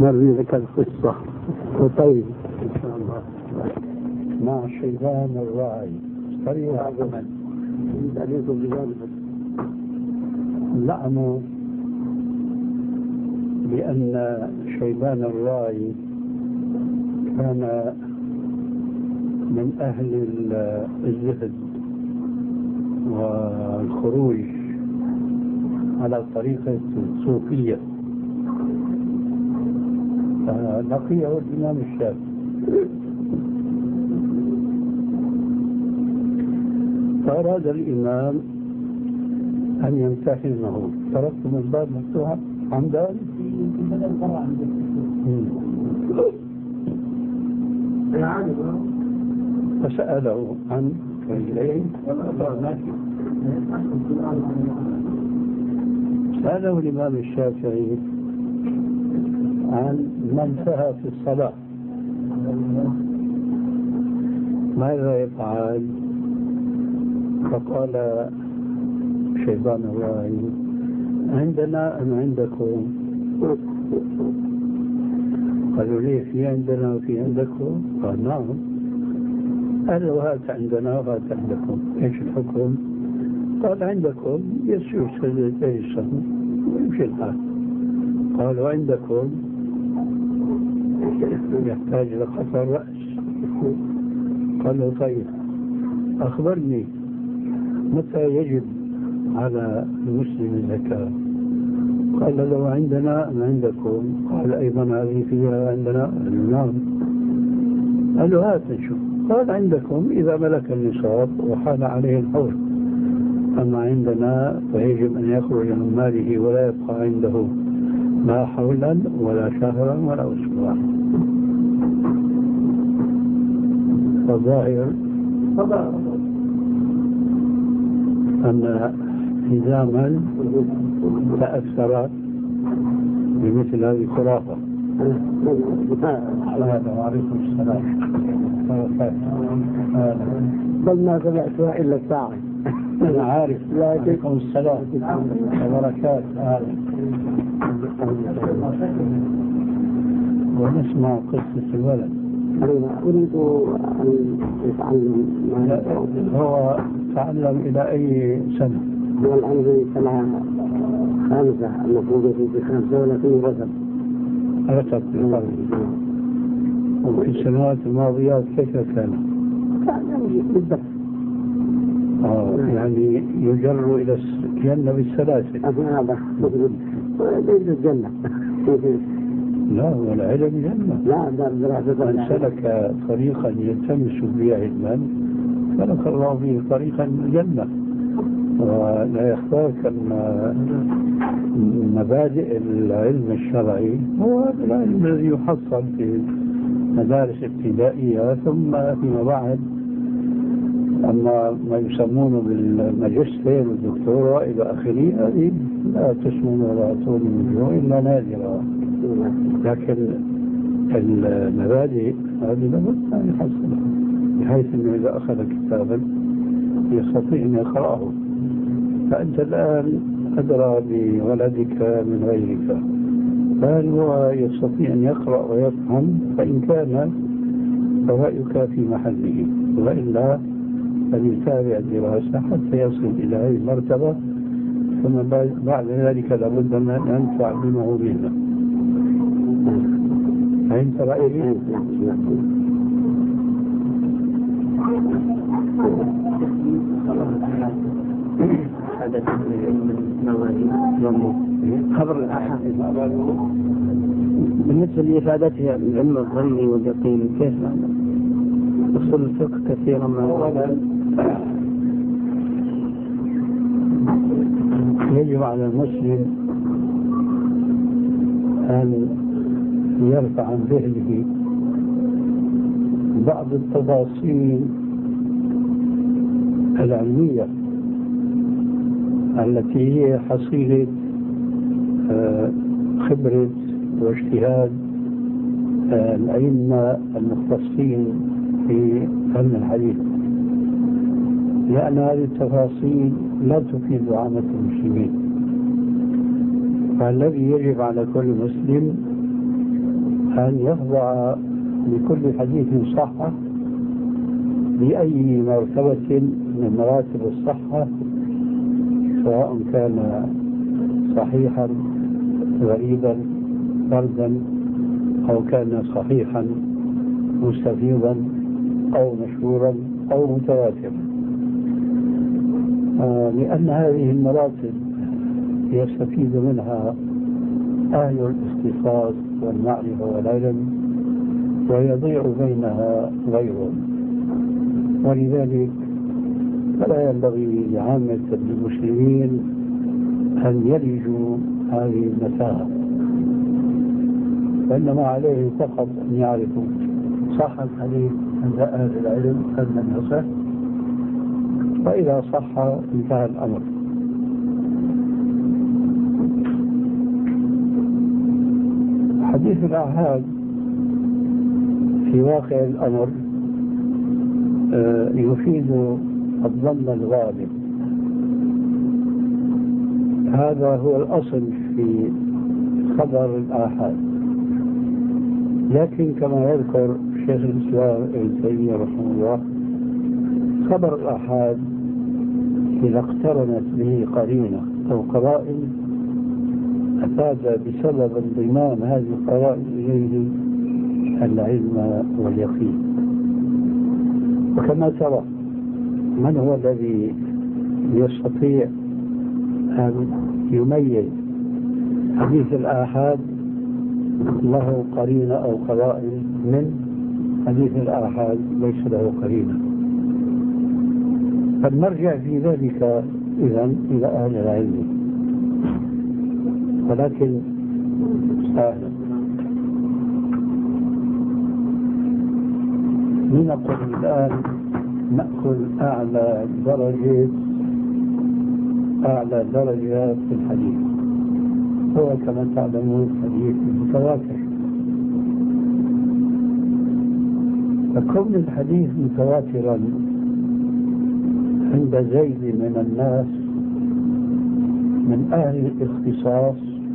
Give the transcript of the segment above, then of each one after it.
نروي لك القصة. طيب إن شاء الله. مع شيبان الراعي طريقة عمل لعنوا لأن شيبان الراعي كان من أهل الزهد والخروج على طريقة الصوفية، لقيه الإمام الشافعي فأراد الإمام أن يمتحنه. تركتم الباب مفتوحا عن ذلك فسأله عن رجلين سأله الإمام الشافعي عن من سهى في الصلاة ماذا يفعل؟ فقال شيبان الراعي عندنا أم عندكم؟ قالوا ليه في عندنا وفي عندكم؟ قال نعم. قالوا هات عندنا وهات عندكم، ايش الحكم؟ قال عندكم يسجد سجدتي السهو ويمشي الحال. قالوا عندكم يحتاج إلى قطع الرأس. قالوا طيب أخبرني متى يجب على المسلم الزكاة؟ قال لو عندنا أم عندكم؟ قال أيضا هذه فيها عندنا؟ نعم. قالوا هات نشوف. قال عندكم إذا ملك النصاب وحال عليه الحول، أما عندنا فيجب أن يخرج من ماله ولا يبقى عنده لا حولا ولا شهرا ولا أسبوعا. فالظاهر أن نظاما تأثر بمثل هذه الخرافة. وعليكم السلام. بل ما سمعتها إلا ساعة. أنا عارف. وعليكم السلام وبركات. ونسمع قصة الولد. أريد أن يتعلم. هو تعلم إلى أي سنة؟ والآن في سنة 5 المفروض في 5 ولكن رتب وفي السنوات الماضيات كيف كان؟ بالضبط. يعني يجر إلى الجنة بالسلاسل. هذا ليس الجنة. لا والعلم جنة. لا من سلك طريقا يلتمس به علما سلك الله به طريقا الجنة. ولا يخفاك أن مبادئ العلم الشرعي هو العلم الذي يحصل في مدارس ابتدائية ثم فيما بعد. أما ما يسمونه بالماجستير والدكتوراه إلى آخره هذه لا تسمن ولا تغني من جوع إلا نادرة. لكن المبادئ هذه لابد أن يحصلها بحيث أنه إذا أخذ كتابا يستطيع أن يقرأه. فأنت الآن أدرى بولدك من غيرك، فهل هو يستطيع أن يقرأ ويفهم؟ فإن كان فرأيك في محله، وإلا فليتابع الدراسة حتى يصل إلى هذه المرتبة، ثم بعد ذلك لابد من أن تعلمه مهنة. فهمت رأيي؟ خبر الآحاد بالنسبة لإفادتها العلم الظني واليقين كيف أصول الفقه كثيرا ما يجب على المسلم أن يرفع عن ذهنه بعض التفاصيل العلمية التي هي حصيلة خبرة واجتهاد الأئمة المختصين في علم الحديث، لأن هذه التفاصيل لا تفيد عامة المسلمين. فالذي يجب على كل مسلم أن يخضع لكل حديث صحة بأي مرتبة من مراتب الصحة، سواء كان صحيحا غريبا فردا أو كان صحيحا مستفيضا أو مشهورا أو متواترا، لأن هذه المراتب يستفيد منها أهل الاختصاص والمعرفة والعلم ويضيع بينها غيرهم، ولذلك فلا ينبغي لعامة المسلمين أن يلجوا هذه المتاهة، وإنما عليه فقط أن يعرفوا صح الحديث عند أهل العلم أم لم يصح، فإذا صح انتهى الأمر. حديث الآحاد في واقع الأمر يفيد الظن الغالب، هذا هو الأصل في خبر الآحاد. لكن كما يذكر شيخ الإسلام ابن تيمية رحمه الله، خبر الآحاد إذا اقترنت به قرينة أو قرائن أفاد بسبب انضمام هذه القرائن إليه العلم واليقين. وكما ترى، من هو الذي يستطيع أن يميز حديث الآحاد له قرينة أو قرائن من حديث الآحاد ليس له قرينة؟ فالمرجع في ذلك إذن إلى أهل العلم. ولكن لنقل الآن نأخذ أعلى درجة في الحديث، هو كما تعلمون حديث متواتر. فكون الحديث متواترا عند زيد من الناس من أهل الاختصاص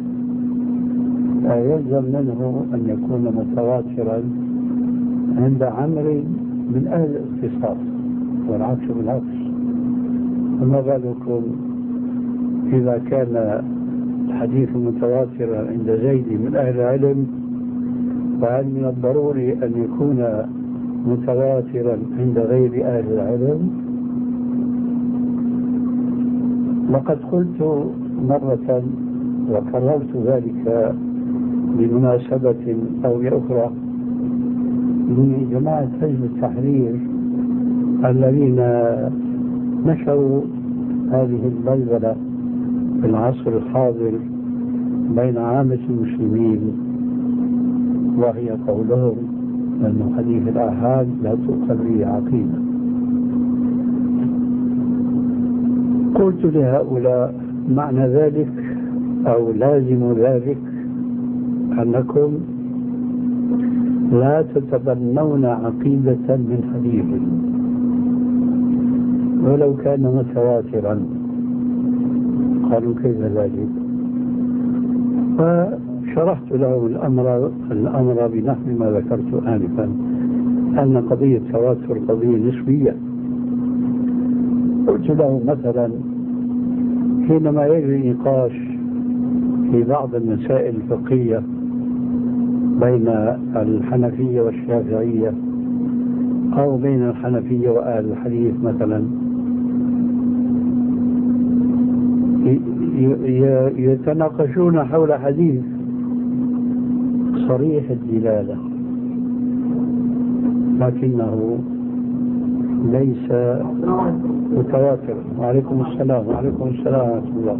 لا يلزم منه أن يكون متواترا عند عمرو من أهل الاختصاص، والعكس بالعكس. فما بالكم إذا كان الحديث متواترا عند زيد من أهل العلم، فهل من الضروري أن يكون متواترا عند غير أهل العلم؟ لقد قلت مرة وكررت ذلك بمناسبة أو بأخرى لجماعة حزب التحرير الذين نشروا هذه البلبلة في العصر الحاضر بين عامة المسلمين، وهي قولهم أن حديث الآحاد لا تؤخذ به عقيدة. قلت لهؤلاء معنى ذلك أو لازم ذلك أنكم لا تتبنون عقيدة من حديث ولو كان متواترا. قالوا كيف ذلك؟ فشرحت لهم الأمر بنحو ما ذكرت آنفا، أن قضية التواتر قضية نسبية. قلت لهم مثلا حينما يجري نقاش في بعض المسائل الفقهية بين الحنفية والشافعية أو بين الحنفية وأهل الحديث مثلا، يتناقشون حول حديث صريح الدلالة لكنه ليس متواتر. وعليكم السلام ورحمة الله.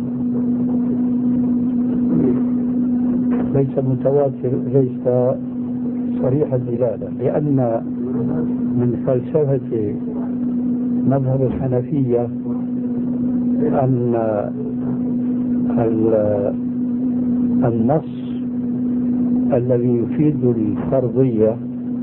ليس متواتر، ليس صريح الدلالة، لأن من فلسفة مذهب الحنفية أن النص الذي يفيد الفرضية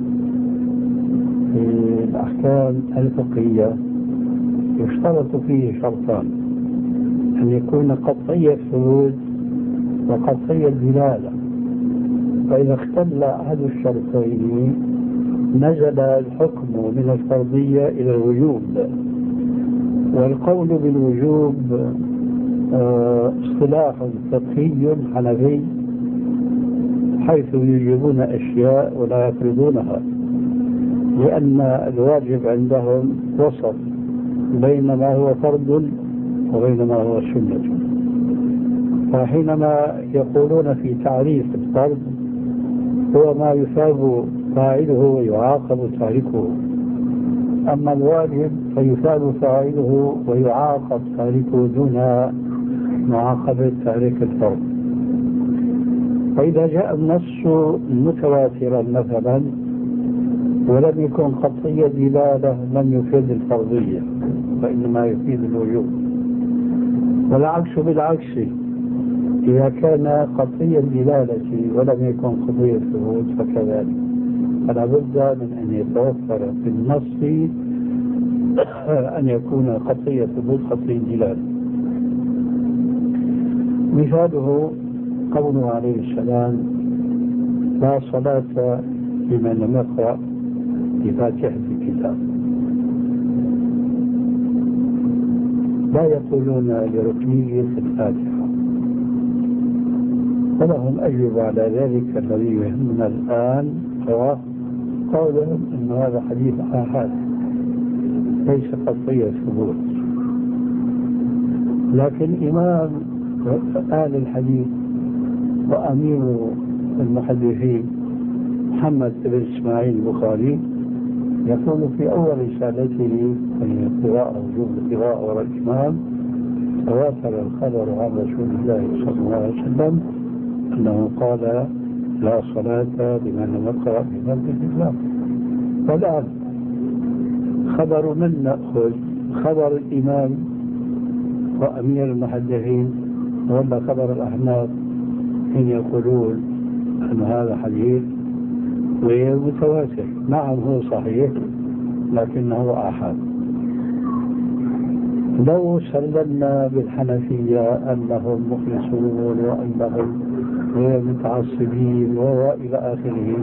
في الأحكام الفقهية يشترط فيه شرطان: أن يكون قطعي الثبوت وقطعي الدلالة. فإذا اختل أحد الشرطين نزل الحكم من الفرضية إلى الوجوب. والقول بالوجوب اصطلاح فقهي حنفي، حيث يوجبون أشياء ولا يفرضونها، لأن الواجب عندهم وسط بين ما هو فرض وبين ما هو سنة. فحينما يقولون في تعريف الفرض هو ما يثاب فاعله ويعاقب تاركه، أما الواجب فيثاب فاعله ويعاقب تاركه دون معاقبة تارك الفرض. فإذا جاء النص متواترا مثلا ولم يكن قطعي الدلالة لم يفيد الفرضية، فإنما يفيد الوجوب. والعكس بالعكس، إذا كان قطعي الدلالة ولم يكن قطعي الثبوت فكذلك. فلا بد من أن يتوفر في النص أن يكون قطعي الثبوت قطعي الدلالة. مثاله قوله عليه السلام: لا صلاة لمن لم يقرأ بفاتحة الكتاب. لا يقولون لركنية الفاتحة، ولهم أجوبة على ذلك الذي يهمنا الآن، هو قولهم أن هذا حديث آحاد ليس قطعي الثبوت. لكن إمام أهل الحديث وأمير المحدثين محمد بن إسماعيل البخاري يقول في أول رسالته في القراءة وجوب القراءة وراء الإمام: تواتر الخبر عن رسول الله صلى الله عليه وسلم أنه قال: لا صلاة لمن لم يقرأ بفاتحة الكتاب. والآن خبر من نأخذ؟ خبر الإمام وأمير المحدثين ولا خبر الأحناف حين يقولون أن هذا حديث غير متواتر؟ نعم هو صحيح لكنه آحاد. لو سلمنا بالحنفية أنهم مخلصون وأنهم غير متعصبين وإلى آخره،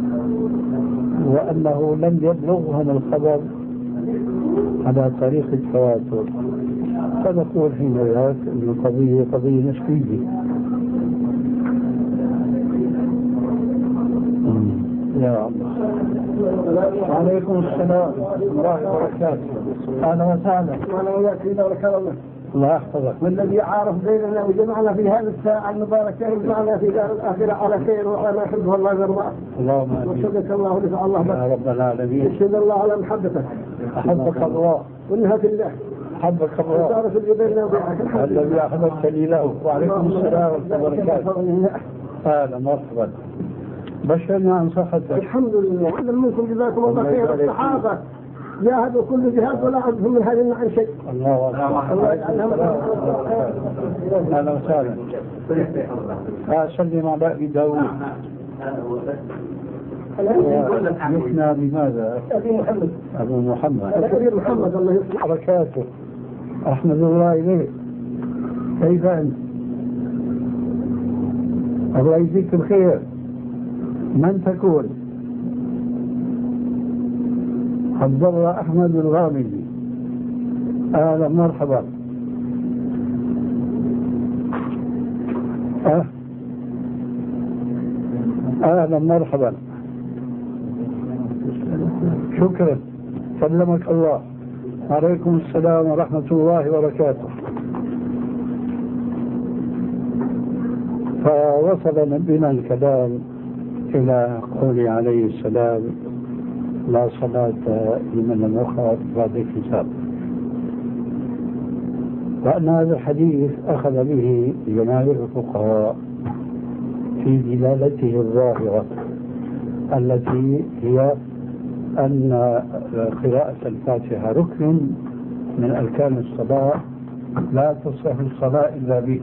وأنه لم يبلغهم الخبر على طريق التواتر، فنقول حينئذ أن القضية قضية نسبية. يا الله. وعليكم السلام ورحمة الله وبركاته. أهلا وسهلا. أهلا وياك سيدنا ولك الله. الله يحفظك. والذي عارف بيننا وجمعنا في هذه الساعة المباركة يجمعنا في دار الآخرة على خير وعلى ما يحبه الله ويرضاه. اللهم آمين. وشكرك الله ورفع الله بك يا رب العالمين. اشهد الله على محبتك. أحبك الله. وإنها في الله. أحبك الله. وتعرف اللي بيننا وبينك. الذي أحببتني له. وعليكم السلام ورحمة الله وبركاته. أهلا مرحبا. بشرنا عن صحتك. الحمد لله. عندنا منكم جزاكم الله خير. الصحابة جاهدوا كل جهاد ولا عندهم من هذا عن شيء. الله أكبر. أهلا وسهلا. سلم على أبي داود. يثنى بماذا؟ أبي محمد. أبو محمد. الكبير محمد الله يصلح حركاته. أحمد الله إليه. كيف أنت؟ الله يجزيك الخير. من تكون؟ عبد الله أحمد الغامدي. أهلا مرحبا. أهلا مرحبا. شكرا. سلمك الله. عليكم السلام ورحمة الله وبركاته. فوصل بنا الكلام إلى قوله عليه السلام: لا صلاة لمن لم يقرأ بفاتحة الكتاب. وأن هذا الحديث أخذ به جماهير الفقهاء في دلالته الظاهرة التي هي أن قراءة الفاتحة ركن من أركان الصلاة لا تصح الصلاة إلا به.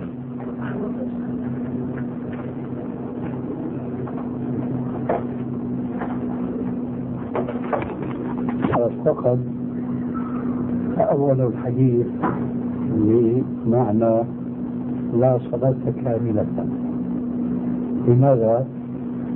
فقد أول الحديث بمعنى لا صلاة كاملة. لماذا؟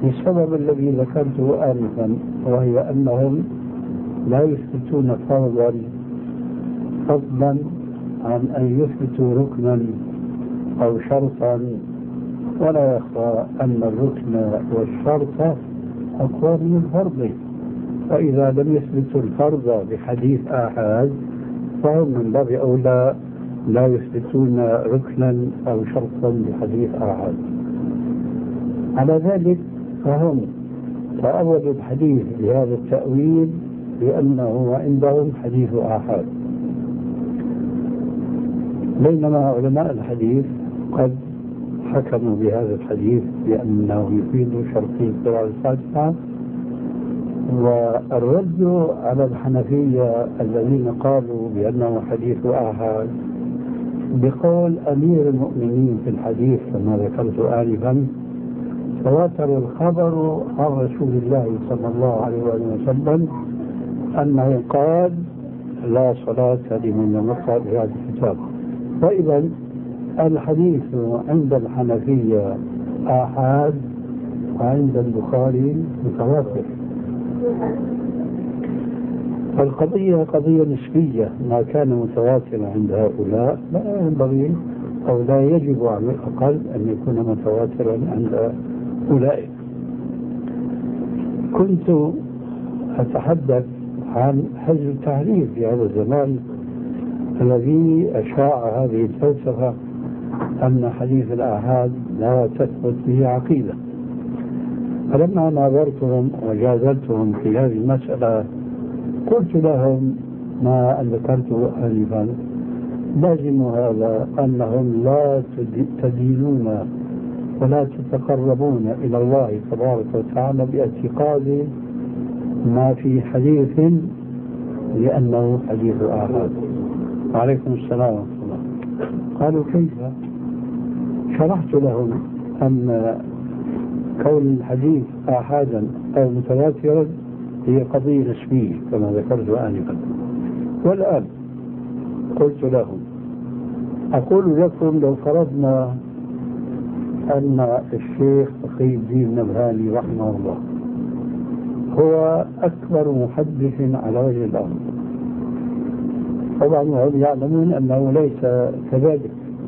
للسبب الذي ذكرته آنفا، وهي أنهم لا يثبتون فرضا فضلا عن أن يثبتوا ركنا أو شرطا، ولا يخفى أن الركن والشرط أقوى من الفرض، فإذا لم يثبتوا الفرض بحديث آحاد فهم من باب أولى لا يثبتون ركنا أو شرطا بحديث آحاد. على ذلك فهم تأولوا الحديث بهذا التأويل لأنه عندهم حديث آحاد، بينما علماء الحديث قد حكموا بهذا الحديث بأنه يفيد شرطي قراءة الفاتحة. والرد على الحنفية الذين قالوا بأنه حديث آحاد بقول أمير المؤمنين في الحديث كما ذكرت آنفا: تواتر الخبر عن رسول الله صلى الله عليه وسلم أنه قال: لا صلاة لمن لم يقرأ بهذا الكتاب. وإذا الحديث عند الحنفية آحاد وعند البخاري متواتر. فالقضية قضية نسبية، ما كان متواترا عند هؤلاء لا ينبغي أو لا يجب على الأقل أن يكون متواترا عند أولئك. كنت أتحدث عن حزب التحرير في هذا الزمان الذي أشاع هذه الفلسفة أن حديث الآحاد لا تثبت به عقيدة. فلما ناظرتهم وجادلتهم في هذه المسألة قلت لهم ما ذكرته آنفا: لازم هذا أنهم لا تدينون ولا تتقربون إلى الله تبارك وتعالى باعتقاد ما في حديث لأنه حديث آحاد. وعليكم السلام ورحمة الله. قالوا: كيف؟ شرحت لهم أن كون الحديث آحادا أو متواترا هي قضية نسبية كما ذكرت آنفا. والآن قلت لهم: أقول لكم لو فرضنا أن الشيخ تقي الدين النبهاني رحمه الله هو أكبر محدث على وجه الأرض، طبعا هم يعلمون أنه ليس كذلك،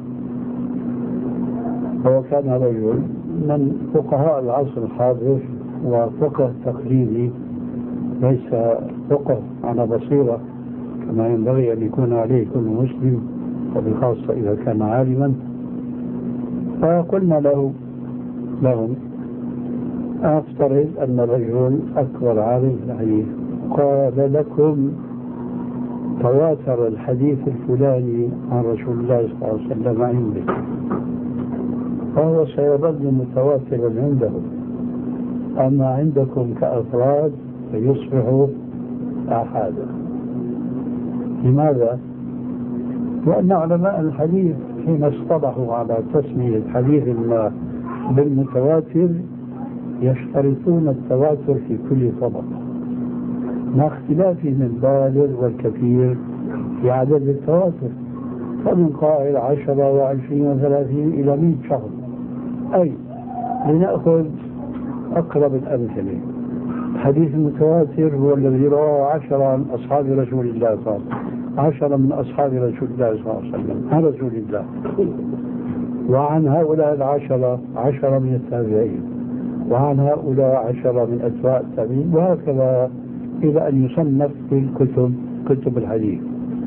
هو كان رجل من فقهاء العصر الحاضر وفقه تقليدي، ليس فقه على بصيرة كما ينبغي أن يكون عليه كل مسلم وبخاصة إذا كان عالما. فقلنا لهم أفترض أن الرجل أكبر عالم في الحديث قال لكم تواتر الحديث الفلاني عن رسول الله صلى الله عليه وسلم عنده، فهو سيظل متواترا عنده، أما عندكم كأفراد فيصبح آحادا. لماذا؟ لأن علماء الحديث حين اصطلحوا على تسمية حديث ما بالمتواتر يشترطون التواتر في كل طبقة، مع اختلافهم البالغ والكثير في عدد التواتر، فمن قائل 10 و20 و30 إلى 100 شخص. أي لنأخذ أقرب الأمثلة: الحديث المتواتر هو الذي رواه 10 عن أصحاب رسول الله صلى الله عليه وسلم، 10 من أصحاب رسول الله صلى الله عليه وسلم عن رسول الله، وعن هؤلاء 10 من التابعين، وعن هؤلاء 10 من أتباع التابعين، وهكذا إلى أن يصنف في كتب الحديث.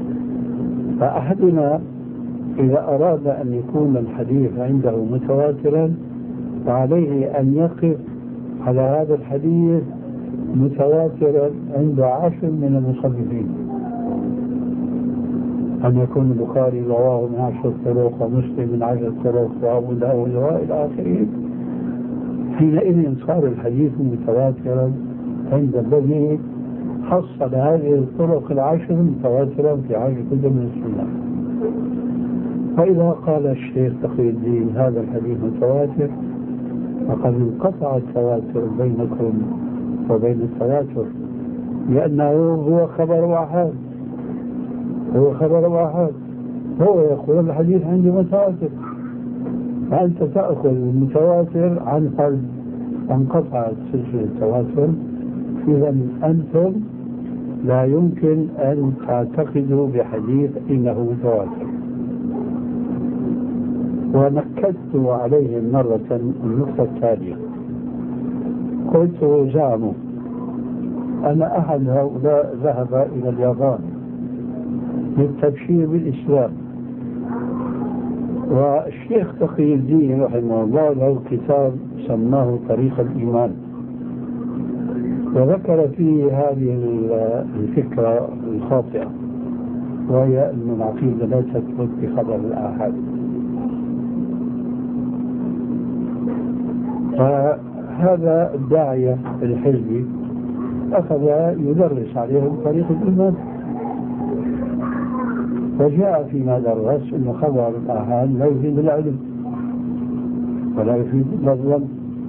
فأحدنا إذا أراد أن يكون الحديث عنده متواترا فعليه أن يقف على هذا الحديث متواترا عند 10 من المصنفين، أن يكون البخاري رواه من 10 طرق ومسلم من 10 طرق وأبو داود وإلى آخره. حينئذ صار الحديث متواترا عند الذي حصل هذه الطرق 10 متواترا في 10 كتب من السنة. فإذا قال الشيخ تقي الدين هذا الحديث متواتر فقد انقطع التواتر بينكم وبين التواتر، لأنه هو خبر أحد، هو يقول الحديث عندي متواتر، فأنت تأخذ المتواتر عن فرد انقطعت سلسلة التواتر، إذا أنتم لا يمكن أن تعتقدوا بحديث إنه متواتر. ونكدت عليهم مرة النقطة التالية، قلت زعموا أن أحد هؤلاء ذهب إلى اليابان للتبشير بالإسلام، والشيخ تقي الدين رحمه الله له كتاب سماه طريق الإيمان، وذكر فيه هذه الفكرة الخاطئة، وهي أن العقيدة لا تثبت بخبر الآحاد. فهذا الداعية الحزبي أخذ يدرس عليهم طريق الإيمان، وجاء فيما درس أن خبر الآحاد لا يفيد العلم ولا يفيد الظن.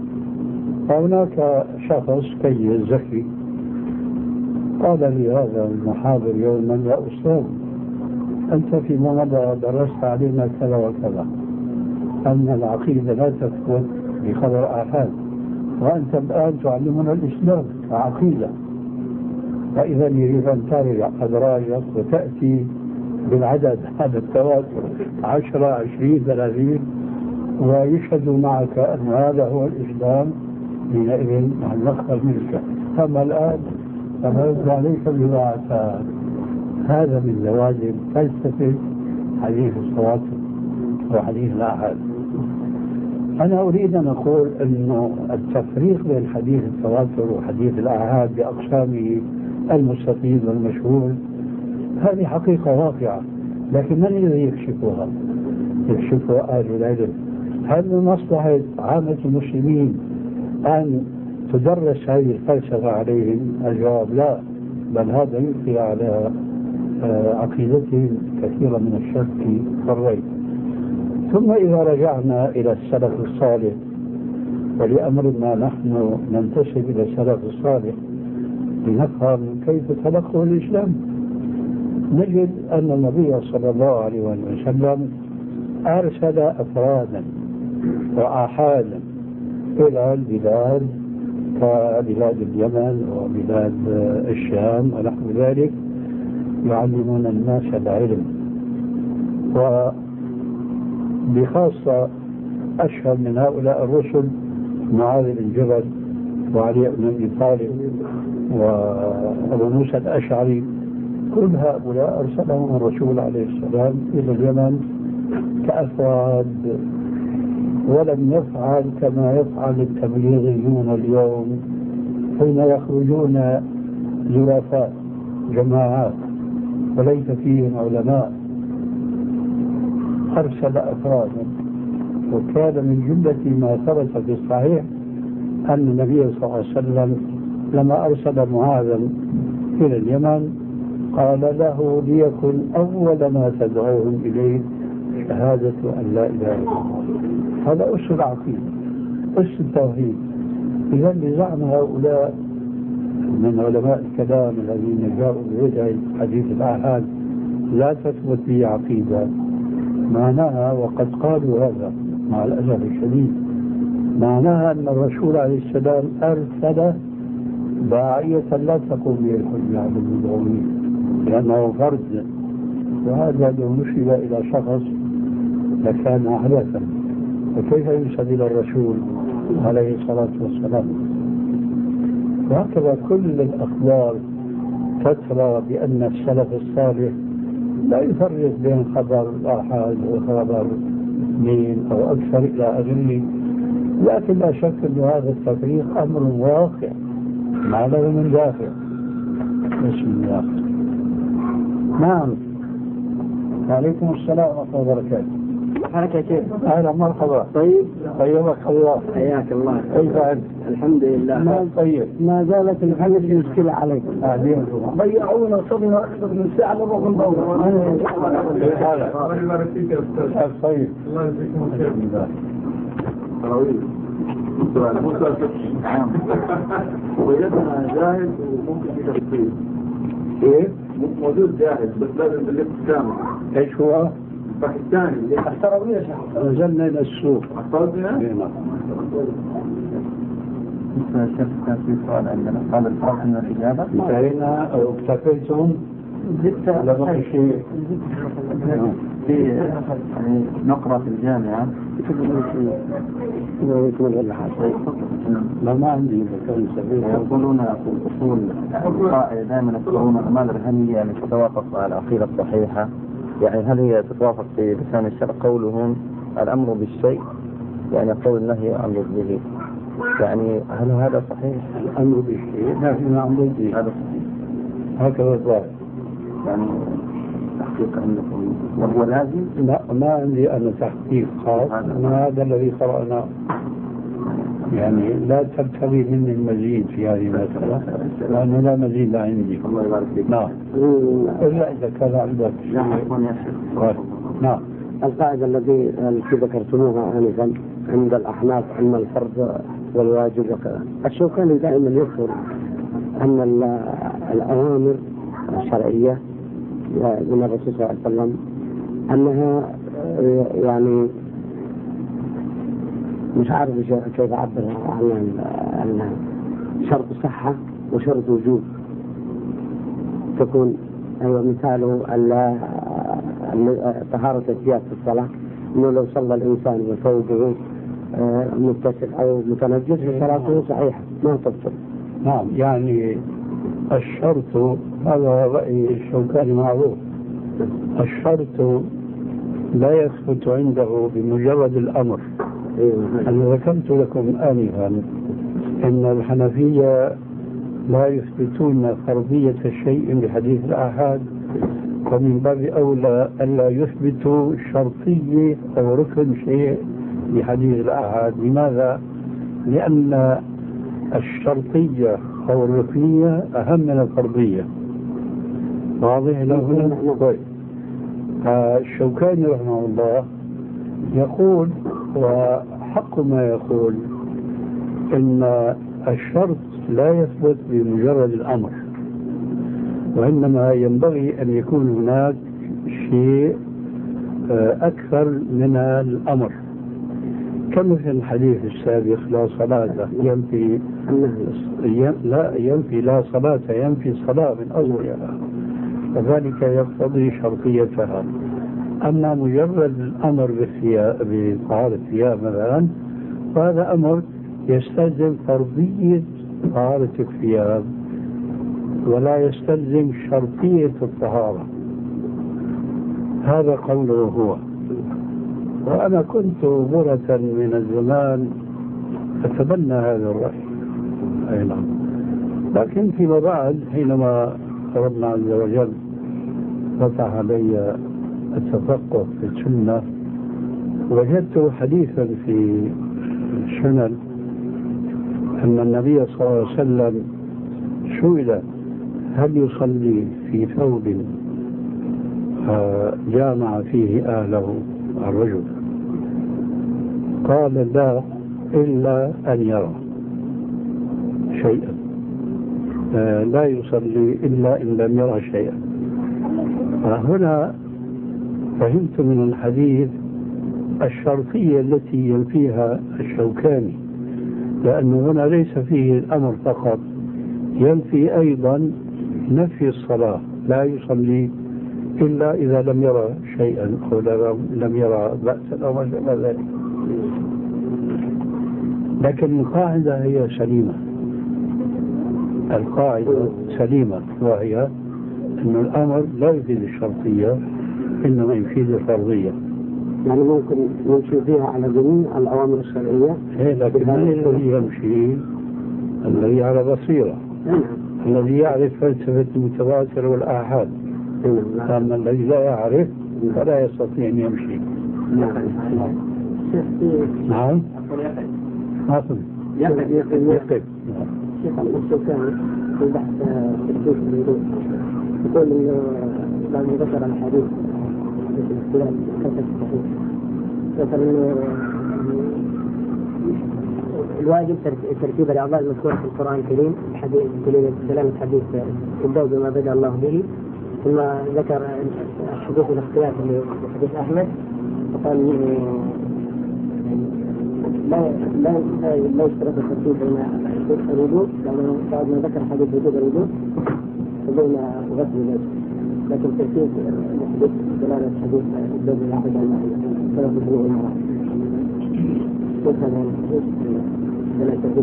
فهناك شخص كيس ذكي قال لي هذا المحاضر يوما: يا أستاذ، أنت فيما مضى درست علينا كذا وكذا، أن العقيدة لا تثبت بخبر آحاد، وأنت الآن تعلمنا الإسلام كعقيدة، فإذا يريد أن ترجع أدراجك وتأتي بالعدد هذا التواتر 10 20 30 ويشهد معك أن هذا هو الإسلام، حينئذ نقبل منك. أما الآن فمرد عليك بضاعتان. هذا من لوازم فلسفة حديث التواتر وحديث الآحاد. أنا أريد أن أقول أنه التفريق بين حديث التواتر وحديث الآحاد بأقسامه المستفيض والمشهور هذه حقيقة واقعة، لكن من الذي يكشفها؟ يكشفها أهل العلم. هل من مصلحة عامة المسلمين أن تدرس هذه الفلسفة عليهم؟ الجواب لا، بل هذا يلقي على عقيدتهم كثيرا من الشك والريب. ثم إذا رجعنا إلى السلف الصالح، ولأمرنا نحن ننتسب إلى السلف الصالح لنفهم كيف تلقوا الإسلام، نجد أن النبي صلى الله عليه وسلم أرسل أفرادا وآحادا إلى البلاد كبلاد اليمن وبلاد الشام ونحو ذلك، يعلمون الناس العلم. وبخاصة أشهر من هؤلاء الرسل معاذ بن جبل وعلي بن أبي طالب وأبو موسى الأشعري، كل هؤلاء أرسلهم الرسول عليه السلام إلى اليمن كأفراد، ولم يفعل كما يفعل التبليغيون اليوم حين يخرجون زرافات جماعات وليس فيهم علماء. أرسل أفرادا، وكان من جملة ما ثبت في الصحيح أن النبي صلى الله عليه وسلم لما أرسل معاذا إلى اليمن قال له: ليكن أول ما تدعوهم إليه شهادة أن لا إله إلا الله. هذا أس العقيدة، أس التوحيد. إذا بزعم هؤلاء من علماء الكلام الذين جاءوا بوجه حديث الآحاد لا تثبت به عقيدة، معناها وقد قالوا هذا مع الأسف الشديد، معناها أن الرسول عليه السلام أرسل داعية لا تقوم به الحجة على المدعوين لأنه فرد، وهذا لو نسب إلى شخص لكان أحدثا، وكيف ينسب إلى الرسول عليه الصلاة والسلام؟ وهكذا كل الأخبار تترى بأن السلف الصالح لا يفرق بين خبر الآحاد وخبر اثنين أو أكثر إلى آخره، لكن لا شك أن هذا التفريق أمر واقع ما له من دافع. بسم الله. نعم. وعليكم السلام ورحمة الله وبركاته. حركة كيف؟ أهلا مرحبا. طيب. طيبك الله. حياك الله. كيف أنت؟ الحمد لله. نعم طيب. ما زالت الحدث مشكلة عليكم. أهلين. ضيعونا صرنا أكثر من ساعة نروح ندور. كيف حالك؟ الله يبارك فيك يا أستاذ. طيب. الله يجزيكم الخير. تراويح. وجدنا جاهز وممكن في تفصيل. إيه؟ موجود جاهز بس لازم باللبس كامل. إيش هو؟ باكستاني. التراويح يا شيخ. نزلنا إلى السوق. أحفظنا؟ الشيخ كان في سؤال عندنا قال الفرق من الإجابة انتهينا أو اكتفيتم؟ لا بقي شيء. في يعني نقرأ في الجامعة ما عندي يقولون في الأصول القاعدة دائما يذكرون الأعمال هل يعني تتوافق مع العقيدة الصحيحة؟ يعني هل هي تتوافق في لسان الشرع قولهم الأمر بالشيء يعني قول النهي عن ضده، يعني هل هذا صحيح؟ الأمر بالشيء نحن عن ضده، هذا صحيح هكذا الظاهر. يعني تحقيق عندكم وهو لازم؟ لا ما عندي أنا تحقيق خاص، أنا هذا الذي قرأناه، يعني لا تبتغي مني المزيد في هذه المسألة لأنه لا مزيد عندي. الله يبارك فيك. نعم إلا إذا كان عندك نعم. القاعدة التي ذكرتموها آنفا عند الأحناف أن الفرض والواجب وكذا، الشوكاني دائما يذكر أن الأوامر الشرعية من الرسول صلى الله عليه وسلم أنها يعني مش عارف كيف أعبر عن شرط صحة وشرط وجوب تكون. أيوة مثاله طهارة الثياب في الصلاة، إنه لو صلى الإنسان وثوبه متصل أو متنجس فصلاته صحيحة ما تبطل. نعم يعني الشرط هذا رأي الشوكاني معروف، الشرط لا يثبت عنده بمجرد الأمر. أنا ذكرت لكم آنفا أن الحنفية لا يثبتون فرضية الشيء بحديث الآحاد، ومن باب أولى ألا يثبتوا شرطية أو ركن شيء بحديث الآحاد. لماذا؟ لأن الشرطية أو الركنية أهم من الفرضية. واضح له هنا؟ طيب الشوكاني رحمه الله يقول وحق ما يقول إن الشرط لا يثبت بمجرد الأمر، وإنما ينبغي أن يكون هناك شيء أكثر من الأمر، كمثل الحديث السابق لا صلاة ينفي لا صلاة ينفي الصلاة من أصلها، وذلك يقتضي شرطيتها. أما مجرد الأمر بطهارة الثياب مثلا فهذا أمر يستلزم فرضية طهارة الثياب ولا يستلزم شرطية الطهارة. هذا قوله هو. وأنا كنت مرة من الزمان أتبنى هذا الرأي أي نعم، لكن فيما بعد حينما ربنا عز وجل فتح علي التفقه في السنة وجدت حديثا في السنن أن النبي صلى الله عليه وسلم سئل هل يصلي في ثوب جامع فيه أهله الرجل؟ قال لا إلا أن يرى شيئا، لا يصلي إلا إن لم يرى شيئا. هنا فهمت من الحديث الشرطية التي ينفيها الشوكاني، لأنه هنا ليس فيه الأمر فقط، ينفي أيضا نفي الصلاة، لا يصلي إلا إذا لم يرى شيئا أو لم يرى بأسا أو ما شابه ذلك. لكن القاعدة هي سليمة، القاعدة سليمة، وهي أن الأمر لا يفيد الشرطية إنما يفيد الفرضية. يعني ممكن نمشي فيها على جميع الأوامر الشرعية، لكن من الذي يمشي؟ الذي على بصيرة، الذي يعرف فلسفة المتواتر والآحاد. أما الذي لا يعرف فلا يستطيع أن يمشي. نعم يقف. شيخ الشوكاني في بحث تكتيك الوضوء يقول إنه لما ذكر الحديث الاختلاف كثرة الصحيح ذكر إنه الواجب ترتيب الأعضاء المذكورة في القرآن الكريم، حديث كلمة حديث ابدأوا بما بدأ الله به، ثم ذكر حدوث الاختلاف اللي حديث أحمد، وقال لا يشترط الترتيب بين الوضوء، لأنه بعد ما ذكر حديث وجوب الوضوء وبين غسل الوجه، لكن ترتيب الحديث دلالة حديث الذي يعقد الماء ثلاث بلوغ المرأة مثلا دلالة ترتيب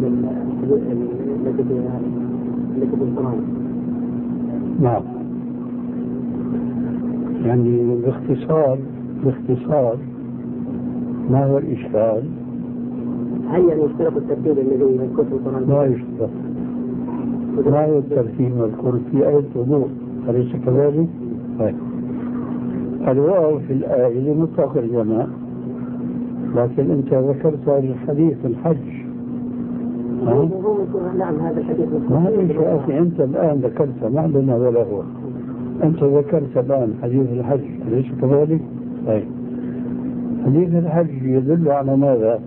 التي في القرآن. نعم. يعني باختصار ما هو الإشكال؟ هل يعني يشترط الترتيب الذي يذكر في القرآن؟ لا يشترط. ما هو الترتيب المذكور في آية الوضوء؟ أليس كذلك؟ طيب. الواو في الآية لمطلق الجماع، لكن أنت ذكرت الحديث الحج. نعم هذا الحديث. ما يا أخي أنت الآن ذكرت ما عندنا ولا هو. أنت ذكرت الآن حديث الحج، أليس كذلك؟ طيب. حديث الحج يدل على ماذا؟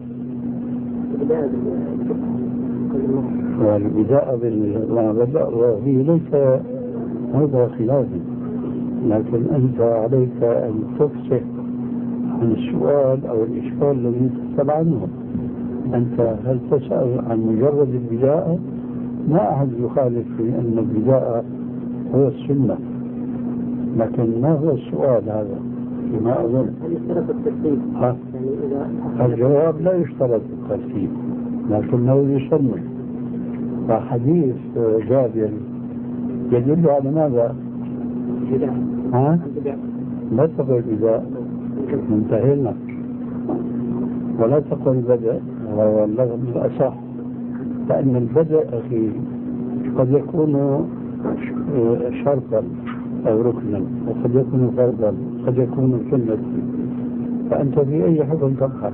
والبداء بالله بدأ وهي ليس هذا خلافي، لكن أنت عليك أن تفصح عن السؤال أو الإشكال الذي تسأل عنه. أنت هل تسأل عن مجرد البداء؟ ما أحد يخالف في أن البداء هو السنة، لكن ما هو السؤال هذا؟ ما أظن. هل يشترط الترتيب؟ الجواب لا يشترط الترتيب، لكنه يسمى. فحديث جابر يدل على ماذا؟ لا تقل بداء، انتهينا. ولا تقل بدء، وهو اللفظ الأصح، لأن البدء أخي قد يكون شرطا أو ركنا، وقد يكون فرضا، قد يكون سنة. فأنت في أي حكم تبحث؟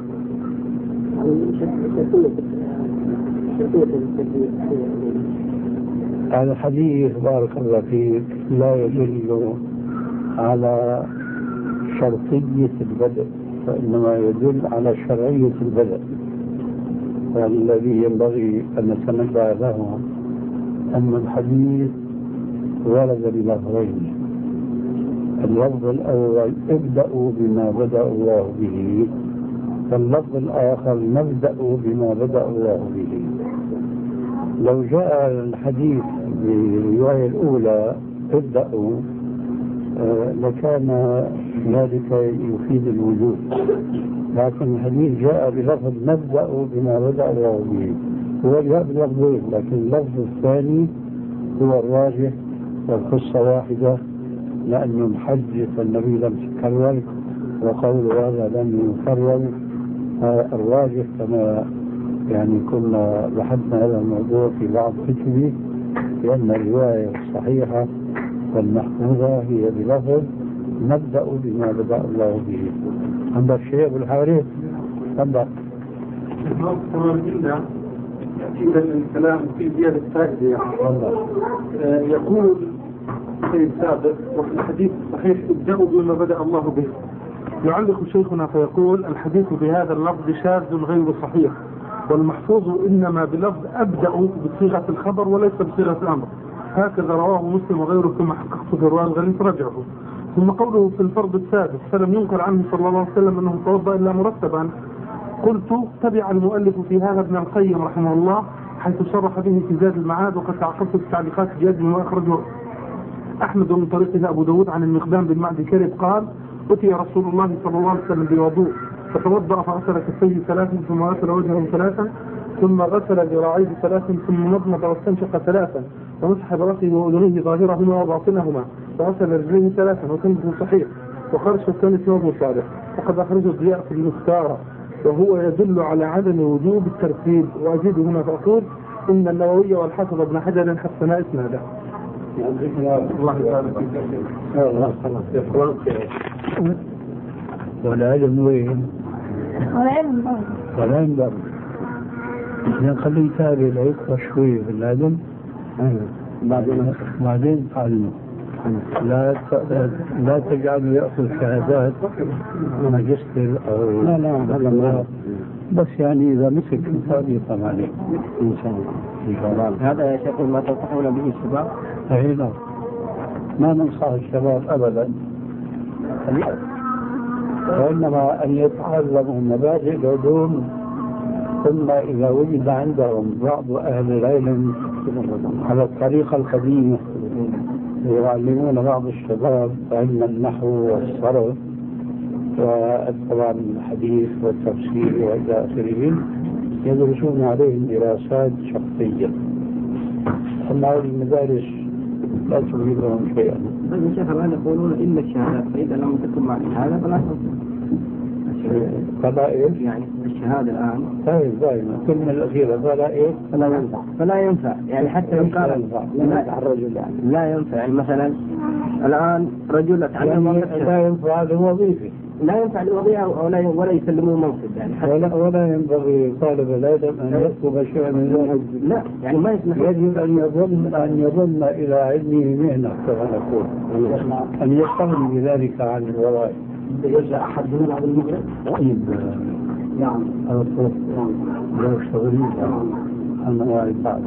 هذا الحديث بارك الله فيك لا يدل على شرطية البدء، فإنما يدل على شرعية البدء. والذي ينبغي أن نتنبه له أن الحديث ورد بلفظين. اللفظ الأول ابدأوا بما بدأ الله به، واللفظ الآخر نبدأ بما بدأ الله به. لو جاء الحديث بالرواية الأولى ابدأوا لكان ذلك يفيد الوجوب، لكن الحديث جاء بلفظ نبدأ بما بدأ الله به. هو جاء بلفظين، لكن اللفظ الثاني هو الراجح والقصة واحدة، لأن الحج فالنبي لم يكرر وقول هذا لم يكرر. الراجح كما يعني كنا بحثنا هذا الموضوع في بعض كتبي، لأن الرواية الصحيحة والمحفوظة هي بلفظ نبدأ بما بدأ الله به. عندك شيء أبو الحارث؟ تفضل. يأتي الكلام في زيادة فائدة يقول سيد سابق وفي الحديث الصحيح ابدأوا بما بدأ الله به. يعلق شيخنا فيقول الحديث بهذا اللفظ شاذ غير صحيح، والمحفوظ إنما بلفظ أبدأوا بصيغة الخبر وليس بصيغة الأمر. هكذا رواه مسلم وغيره كما حققت في الرواية الغريب رجعه. ثم قوله في الفرض السادس فلم ينقل عنه صلى الله عليه وسلم أنه توضأ إلا مرتبا. قلت تبع المؤلف في هذا ابن القيم رحمه الله حيث صرح به في زاد المعاد، وقد تعقبت التعليقات جاد وأخرجه أحمد من طريقه أبو داود عن المقدام بن معدي كرب قال أتي رسول الله صلى الله عليه وسلم بوضوء فتوضأ فغسل كفيه ثلاثا ثم غسل وجهه ثلاثا ثم غسل ذراعيه ثلاثا ثم مضمض واستنشق ثلاثا ومسح برأسه وأذنيه ظاهرهما وباطنهما وغسل رجليه ثلاثا وكنه صحيح وخرج في الثالث وهو صالح. وقد أخرجه الضياء في المختارة وهو يدل على عدم وجوب الترتيب. وأزيد هنا فأقول إن النووي والحافظ ابن حجر حسنا إسناده. والعلم وين؟ والعلم برضه. يعني خليه يتابع العقبة شوي في العلم بعدين تعلمه. لا تجعله يأخذ شهادات ماجستير أو لا بس يعني إذا مسك طريقا عليه إن شاء الله. هذا يا شيخ ما تنصحون به الشباب؟ أي لا، ما ننصح الشباب أبدا، وإنما أن يتعلموا مبادئ العلوم ثم إذا وجد عندهم بعض أهل العلم على الطريقة القديمة يعلمون بعض الشباب علم النحو والصرف وطبعا الحديث والتفسير وإلى آخره، يدرسون عليهم دراسات شخصية. أما هذه المدارس لا تفيدهم شيئا. بس الشيخ الآن يقولون إن الشهادة فإذا لم تكن مع الشهادة فلا تصح. فضائل يعني الشهادة الآن دائما كلمة الأخيرة فضائل فلا ينفع يعني حتى لو كان لا الرجل يعني لا ينفع. يعني مثلا الآن رجل أتعلم يعني لا ينفع للوظيفة، لا ينفع للوظيفة ولا يسلمون منصب يعني ولا ينبغي طالب العلم أن يطلب شيئا من ذلك. لا يعني ما يسمح. يجب أن يظن إلى علمه مهنة كما نقول، أن يستغني بذلك عن الوظائف. يرجع أحد من هذا المغرب؟ طيب نعم هذا الصوت لو اشتغلين عن مواعيد بعد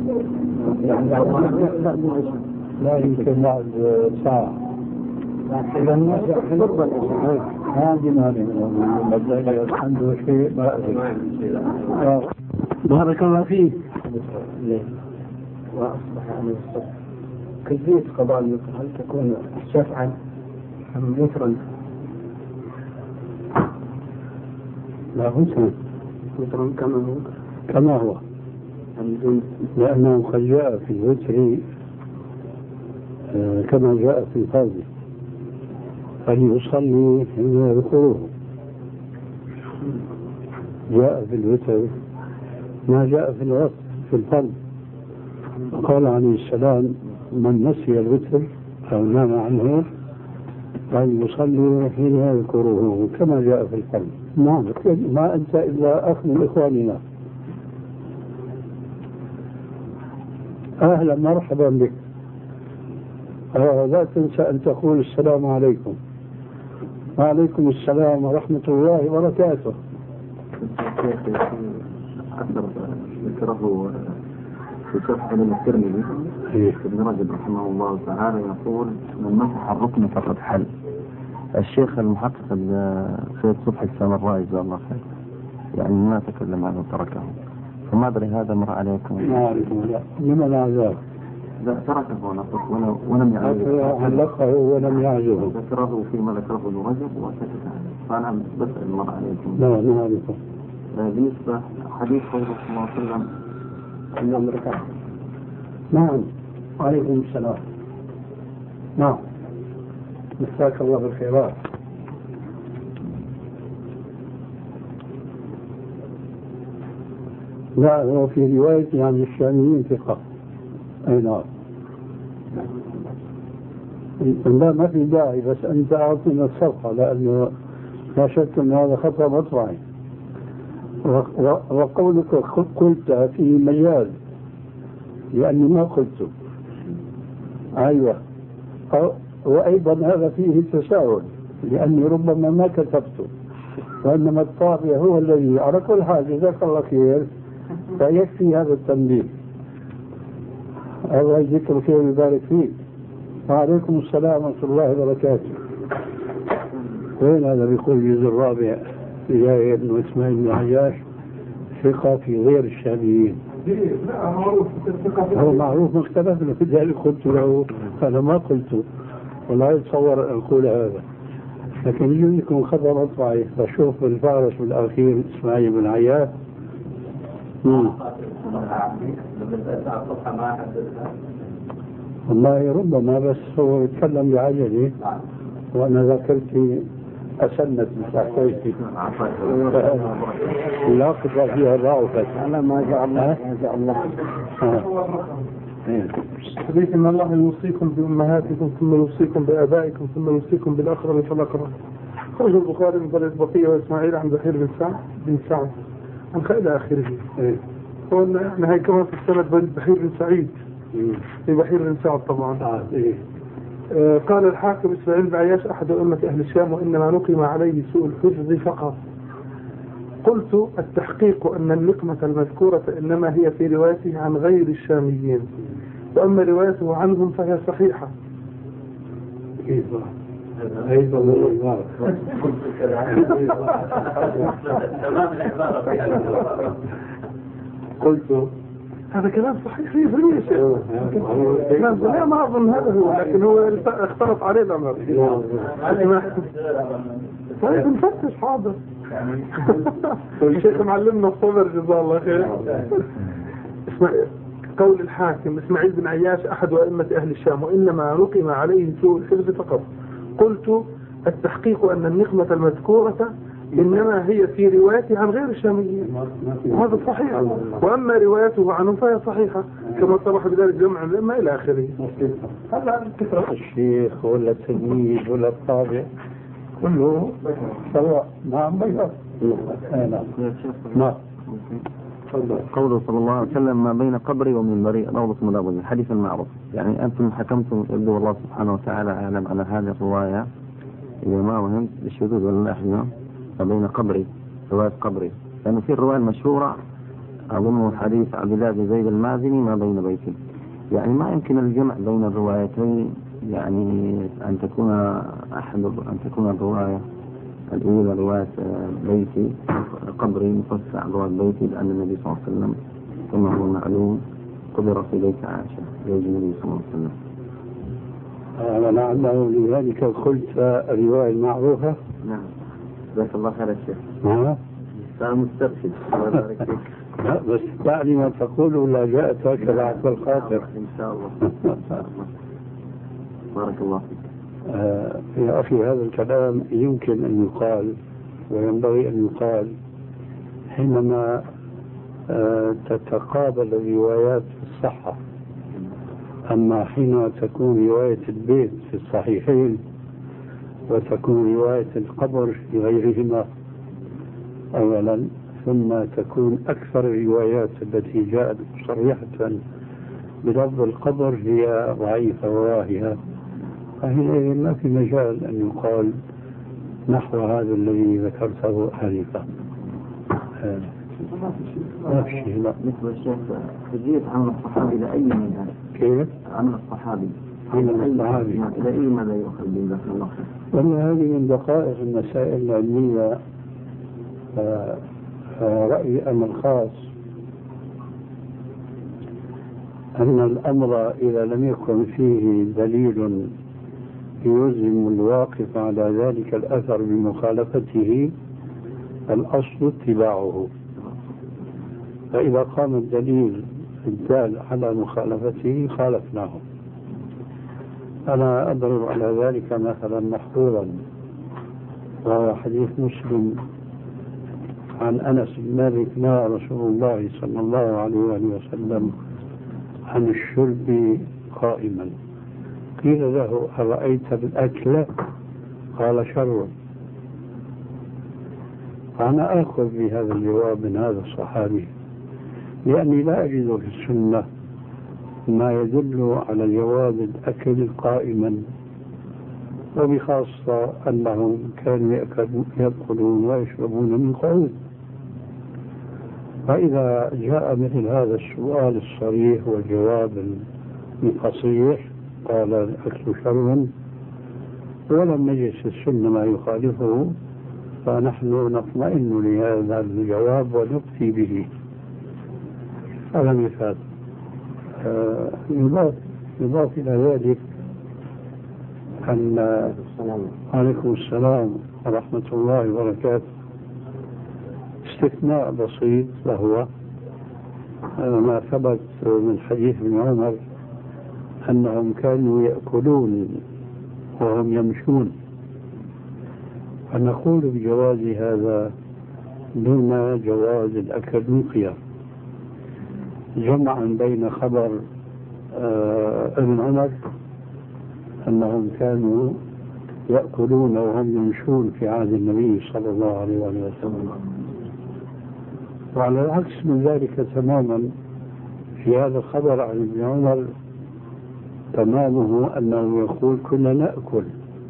لا يمكن بعد ساعة. إذا ما عندنا عنده شيء ما أدري. بارك الله فيك. وأصبح عن الصبح كيفية قضاء الوتر هل تكون شفعا أم وترا؟ لا وترا كما هو لأنه قد جاء في الوتر كما جاء في الفرض فليصلي حين يذكره. جاء في الوتر ما جاء في الوقت في الفرض. قال عليه السلام من نسي الوتر أو نام عنه فليصلي حين يذكره كما جاء في الفرض. نعم ما أنت إلا أخ من إخواننا. أهلا مرحبا بك. لا تنسى أن تقول السلام عليكم. وعليكم السلام ورحمة الله وبركاته. أثر ذكره في شرح علم الترمذي ابن رجب رحمه الله تعالى يقول من مسح الركن فقد حل. الشيخ المحقق سيد صبحي السامرائي جزاه الله خير يعني ما تكلم عنه تركه، فما أدري هذا مر عليكم؟ ما أعرفه لا. لمن أعزاه؟ لا تركه ولم يعزه. علقه ولم يعزه. ذكره فيما ذكره ابن رجب وسكت عنه، فأنا بسأل مر عليكم. لا ما أعرفه. بالنسبة حديث قوله صلى الله عليه وسلم اليوم ركعة. نعم وعليكم السلام. نعم مساك الله بالخيرات. لا هو في رواية عن الشاميين ثقة. أي نعم. لا ما في داعي بس أنت أعطينا الصفحة لأنه لا شك أن هذا خطأ مطبعي. وقولك قلت في مجال لأني ما قلت. أيوة. وأيضا هذا فيه تساؤل لأني ربما ما كتبته وإنما الطابع هو الذي على كل حال جزاك الله خير فيكفي هذا التنبيه. الله يجزيك الخير ويبارك فيك. وعليكم السلام ورحمة الله وبركاته. وين هذا بيقول الجزء الرابع لجاي ابن اسماعيل بن عياش ثقة في غير الشاميين. هو معروف مختلف لذلك قلت له أنا ما قلت ولا يتصور أن أقول هذا، لكن يجب يكون خطأ مطبعي. فشوف الفارس بالأخير إسماعيل بن عياش. والله ربما بس هو يتكلم بعجله وأنا ذاكرتي أسنت مساحتي لا قطع فيها ضعفت. ما شاء الله ما شاء الله. حديث إن الله يوصيكم بأمهاتكم ثم يوصيكم بآبائكم ثم يوصيكم بالأقرب فالأقرب. خرج البخاري من طريق بقية وإسماعيل عن بحير بن سعد عن إلى آخره. هو هي كمان في السند بحير بن سعيد في بحير بن سعد طبعا. قال الحاكم إسماعيل بن عياش أحد أئمة أهل الشام وإنما نقم عليه سوء الحفظ فقط. قلت التحقيق أن النقمة المذكورة إنما هي في روايته عن غير الشاميين، وأما روايته عنهم فهي صحيحة. أيضا الإمارة. قلت هذا كلام صحيح 100% يا شيخ. لا ما أظن هذا هو، لكن هو اختلط عليه الأمر. طيب نفتش حاضر. الشيخ معلمنا الصبر جزاه الله خير. اسمع قول الحاكم إسماعيل بن عياش أحد أئمة أهل الشام، وإنما رقم عليه سوء الحفظ فقط. قلت التحقيق أن النقمة المذكورة إنما هي في روايته عن غير الشاميين، هذا صحيح. وأما روايته عنه فهي صحيحة كما صرح بذلك جمع الأئمة إلى آخره. هذا كثرة الشيخ ولا التلميذ ولا الطابع كله سواء. نعم بيضاء. نعم. قوله صلى الله عليه وسلم ما بين قبري ومنبري روضة من رياض الجنة، حديث معروف. يعني أنتم حكمتم يبدو والله سبحانه وتعالى أعلم على هذه الرواية إذا ما وهمت بالشذوذ ولا إحنا ما بين قبري رواية قبري، لأنه في الرواية المشهورة أظن حديث عبد الله بن زيد المازني ما بين بيتي. يعني ما يمكن الجمع بين الروايتين، يعني أن تكون الرواية الأولى رواية بيتي قبري مفسع رواية بيتي، لأن النبي صلى الله عليه وسلم كما هو معلوم قبر في بيت عائشة زوج النبي صلى الله عليه وسلم. ولعله لذلك قلت الرواية المعروفة. نعم جزاك الله خير يا شيخ. نعم أنا مسترشد. لا بس دعني ما تقول ولا جاءت هكذا عفو الخاطر. إن شاء الله. بارك الله فيك. يا أخي هذا الكلام يمكن أن يقال وينبغي أن يقال حينما تتقابل الروايات في الصحة. أما حين تكون رواية البيت في الصحيحين وتكون رواية القبر في غيرهما أولا، ثم تكون أكثر الروايات التي جاءت صريحة بلفظ القبر هي ضعيفة وواهية، فهنا ما في مجال أن يقال نحو هذا الذي ذكرته آنفا. ما في شيء. لا مثل الشيخ حجية عن الصحابي لأي ميدان. كيف؟ عن الصحابي. عن الصحابي. إلى أي مدى يؤخذ بالله الله خير. وأن هذه من دقائق المسائل العلمية. رأيي أنا الخاص أن الأمر إذا لم يكن فيه دليل يلزم الواقف على ذلك الأثر بمخالفته الأصل اتباعه، فإذا قام الدليل الدال على مخالفته خالفناه. أنا أضرب على ذلك مثلا محفوظا، وهو حديث مسلم عن أنس بن مالك نهى رسول الله صلى الله عليه وسلم عن الشرب قائما. قيل له أرأيت بالأكل؟ قال شر. فأنا أخذ بهذا الجواب من هذا الصحابي، لأني لا أجد في السنة ما يدل على جواز الأكل قائما، وبخاصة أنهم كانوا يأكلون ويشربون من قعود. فإذا جاء مثل هذا السؤال الصريح والجواب القصير قال الأكل شر ولم نجد في السنة ما يخالفه، فنحن نطمئن لهذا الجواب ونفتي به. هذا مثال. يضاف إلى ذلك أن عليكم السلام ورحمة الله وبركاته استثناء بسيط، وهو ما ثبت من حديث ابن عمر أنهم كانوا يأكلون وهم يمشون، فنقول بجواز هذا دون جواز الأكل من قيام، جمعا بين خبر ابن عمر أنهم كانوا يأكلون وهم يمشون في عهد النبي صلى الله عليه وسلم، وعلى العكس من ذلك تماما في هذا الخبر عن ابن عمر تمامه أنه يقول كنا نأكل،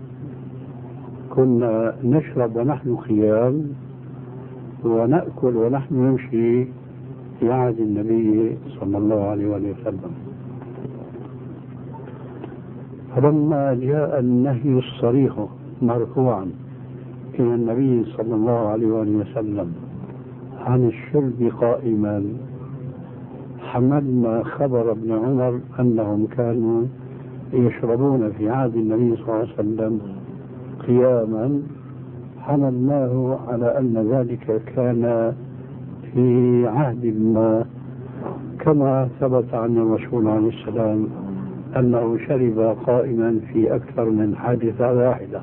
كنا نشرب ونحن قيام، ونأكل ونحن نمشي في عهد النبي صلى الله عليه وسلم. فلما جاء النهي الصريح مرفوعا إلى النبي صلى الله عليه وسلم عن الشرب قائما، حملنا خبر ابن عمر أنهم كانوا يشربون في عهد النبي صلى الله عليه وسلم قياما، حملناه على أن ذلك كان في عهد ما، كما ثبت عن الرسول عليه السلام أنه شرب قائما في أكثر من حادثة واحدة.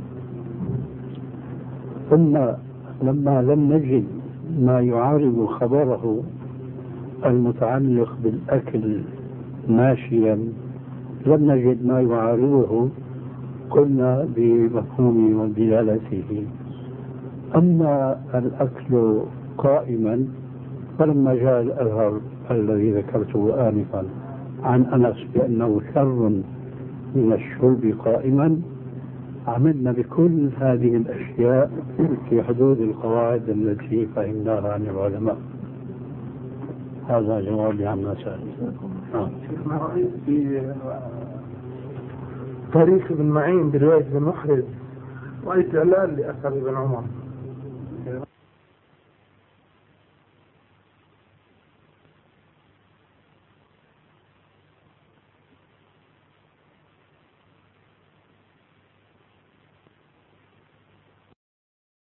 ثم لما لم نجد ما يعارض خبره المتعلق بالأكل ماشيا، لم نجد ما يعارضه، قلنا بمفهومه ودلالته. أما الأكل قائما فلما جاء الأثر الذي ذكرته آنفا عن أنس بأنه شر من الشرب قائما، عملنا بكل هذه الأشياء في حدود القواعد التي فهمناها عن العلماء. هذا جوابي عما سأل. ما رأيت في تاريخ ابن معين برواية ابن محرز رأيت إعلان لأثر ابن عمر